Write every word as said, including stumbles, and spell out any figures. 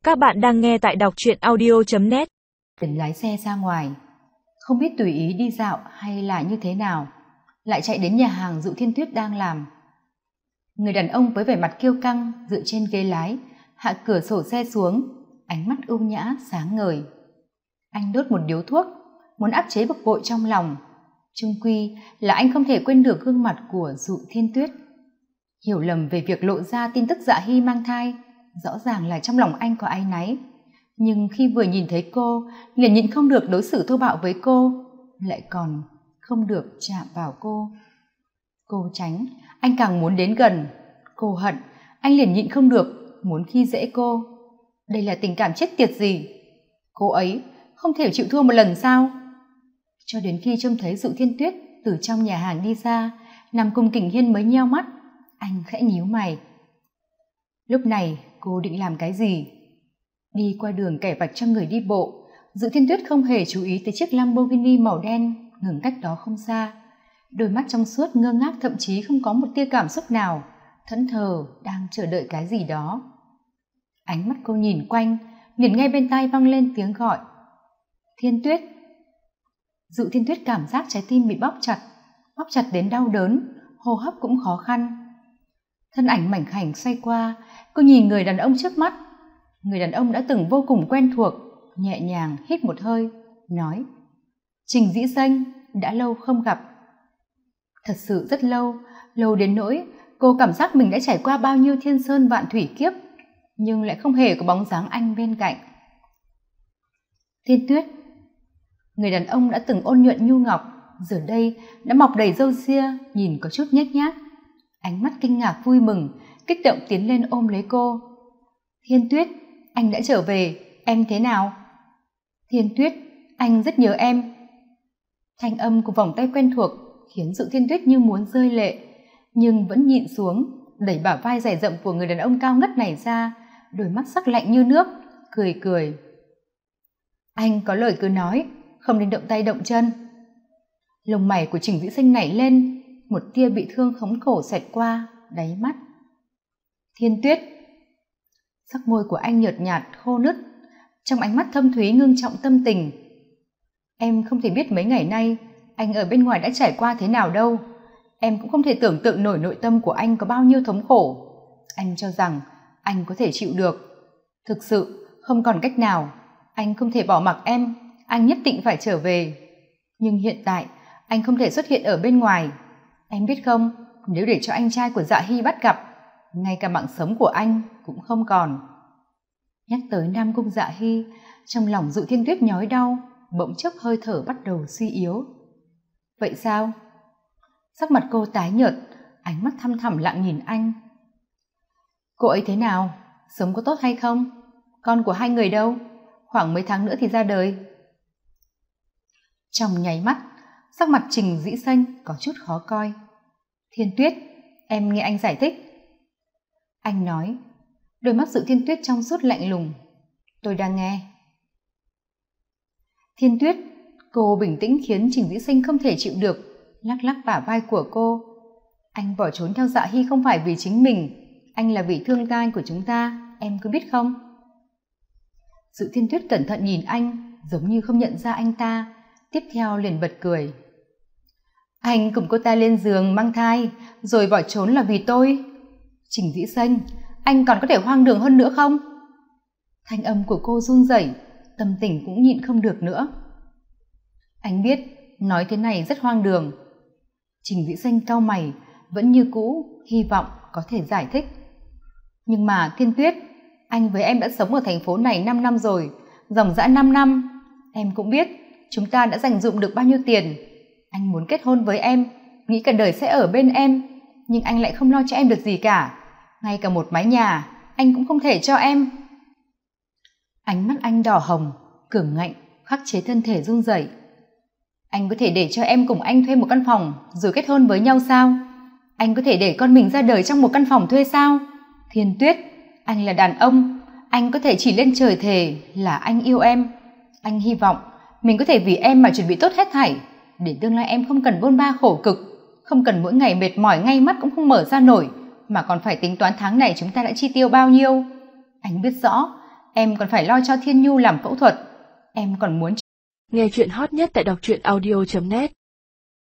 Các bạn đang nghe tại đọc truyện audio chấm net. Tỉnh lái xe ra ngoài, không biết tùy ý đi dạo hay là như thế nào, lại chạy đến nhà hàng Dụ Thiên Tuyết đang làm. Người đàn ông với vẻ mặt kiêu căng dựa trên ghế lái, hạ cửa sổ xe xuống, ánh mắt ưu nhã sáng ngời. Anh đốt một điếu thuốc, muốn áp chế bực bội trong lòng. Chung quy là anh không thể quên được gương mặt của Dụ Thiên Tuyết. Hiểu lầm về việc lộ ra tin tức Dạ Hy mang thai, rõ ràng là trong lòng anh có áy náy. Nhưng khi vừa nhìn thấy cô, liền nhịn không được đối xử thô bạo với cô, lại còn không được chạm vào cô. Cô tránh, anh càng muốn đến gần. Cô hận, anh liền nhịn không được, muốn khi dễ cô. Đây là tình cảm chết tiệt gì? Cô ấy không thể chịu thua một lần sao? Cho đến khi trông thấy Dụ Thiên Tuyết từ trong nhà hàng đi ra, nằm cùng Kình Hiên mới nheo mắt, anh khẽ nhíu mày. Lúc này cô định làm cái gì? Đi qua đường kẻ vạch cho người đi bộ, Dụ Thiên Tuyết không hề chú ý tới chiếc Lamborghini màu đen ngừng cách đó không xa. Đôi mắt trong suốt ngơ ngác, thậm chí không có một tia cảm xúc nào, thẫn thờ đang chờ đợi cái gì đó. Ánh mắt cô nhìn quanh, liền nghe bên tai vang lên tiếng gọi. Thiên Tuyết. Dụ Thiên Tuyết cảm giác trái tim bị bóp chặt, bóp chặt đến đau đớn, hô hấp cũng khó khăn. Thân ảnh mảnh khảnh xoay qua, cô nhìn người đàn ông trước mắt. Người đàn ông đã từng vô cùng quen thuộc, nhẹ nhàng hít một hơi, nói: Trình Dĩ Xanh, đã lâu không gặp. Thật sự rất lâu, lâu đến nỗi cô cảm giác mình đã trải qua bao nhiêu thiên sơn vạn thủy kiếp, nhưng lại không hề có bóng dáng anh bên cạnh. Thiên Tuyết. Người đàn ông đã từng ôn nhuận nhu ngọc, giờ đây đã mọc đầy râu ria, nhìn có chút nhếch nhác. Ánh mắt kinh ngạc vui mừng, kích động tiến lên ôm lấy cô. Thiên Tuyết, anh đã trở về, em thế nào? Thiên Tuyết, anh rất nhớ em. Thanh âm của vòng tay quen thuộc khiến Dụ Thiên Tuyết như muốn rơi lệ, nhưng vẫn nhịn xuống, đẩy bả vai dày rộng của người đàn ông cao ngất này ra, đôi mắt sắc lạnh như nước, cười cười. Anh có lời cứ nói, không nên động tay động chân. Lông mày của Trình Dĩ Xanh nảy lên, một tia bị thương khống khổ xẹt qua đáy mắt. Thiên Tuyết. Sắc môi của anh nhợt nhạt khô nứt, trong ánh mắt thâm thúy ngưng trọng tâm tình. Em không thể biết mấy ngày nay anh ở bên ngoài đã trải qua thế nào đâu. Em cũng không thể tưởng tượng nổi nội tâm của anh có bao nhiêu thống khổ. Anh cho rằng anh có thể chịu được. Thực sự không còn cách nào, anh không thể bỏ mặc em, anh nhất định phải trở về. Nhưng hiện tại anh không thể xuất hiện ở bên ngoài. Em biết không, nếu để cho anh trai của Dạ Hy bắt gặp, ngay cả mạng sống của anh cũng không còn. Nhắc tới Nam Cung Dạ Hy, trong lòng Dụ Thiên Tuyết nhói đau, bỗng chốc hơi thở bắt đầu suy yếu. Vậy sao? Sắc mặt cô tái nhợt, ánh mắt thăm thẳm lặng nhìn anh. Cô ấy thế nào? Sống có tốt hay không? Con của hai người đâu? Khoảng mấy tháng nữa thì ra đời. Trong nháy mắt, sắc mặt Trình Dĩ Xanh có chút khó coi. Thiên Tuyết, em nghe anh giải thích. Anh nói, đôi mắt Dụ Thiên Tuyết trong suốt lạnh lùng. Tôi đang nghe. Thiên Tuyết. Cô bình tĩnh khiến Trình Dĩ Xanh không thể chịu được, lắc lắc bả vai của cô. Anh bỏ trốn theo Dạ Hy không phải vì chính mình, anh là vì thương tai của chúng ta, em có biết không? Dụ Thiên Tuyết cẩn thận nhìn anh, giống như không nhận ra anh ta, tiếp theo liền bật cười. Anh cùng cô ta lên giường mang thai, rồi bỏ trốn là vì tôi. Trình Dĩ Xanh, anh còn có thể hoang đường hơn nữa không? Thanh âm của cô run rẩy, tâm tình cũng nhịn không được nữa. Anh biết, nói thế này rất hoang đường. Trình Dĩ Xanh cau mày, vẫn như cũ, hy vọng có thể giải thích. Nhưng mà Thiên Tuyết, anh với em đã sống ở thành phố này năm năm rồi, dòng dã năm năm. Em cũng biết, chúng ta đã dành dụm được bao nhiêu tiền. Anh muốn kết hôn với em, nghĩ cả đời sẽ ở bên em, nhưng anh lại không lo cho em được gì cả. Ngay cả một mái nhà, anh cũng không thể cho em. Ánh mắt anh đỏ hồng, cường ngạnh, khắc chế thân thể run rẩy. Anh có thể để cho em cùng anh thuê một căn phòng rồi kết hôn với nhau sao? Anh có thể để con mình ra đời trong một căn phòng thuê sao? Thiên Tuyết, anh là đàn ông, anh có thể chỉ lên trời thề là anh yêu em. Anh hy vọng mình có thể vì em mà chuẩn bị tốt hết thảy, để tương lai em không cần bôn ba khổ cực, không cần mỗi ngày mệt mỏi ngay mắt cũng không mở ra nổi, mà còn phải tính toán tháng này chúng ta đã chi tiêu bao nhiêu. Anh biết rõ em còn phải lo cho Thiên Nhu làm phẫu thuật. Em còn muốn... Nghe chuyện hot nhất tại đọc truyện audio chấm net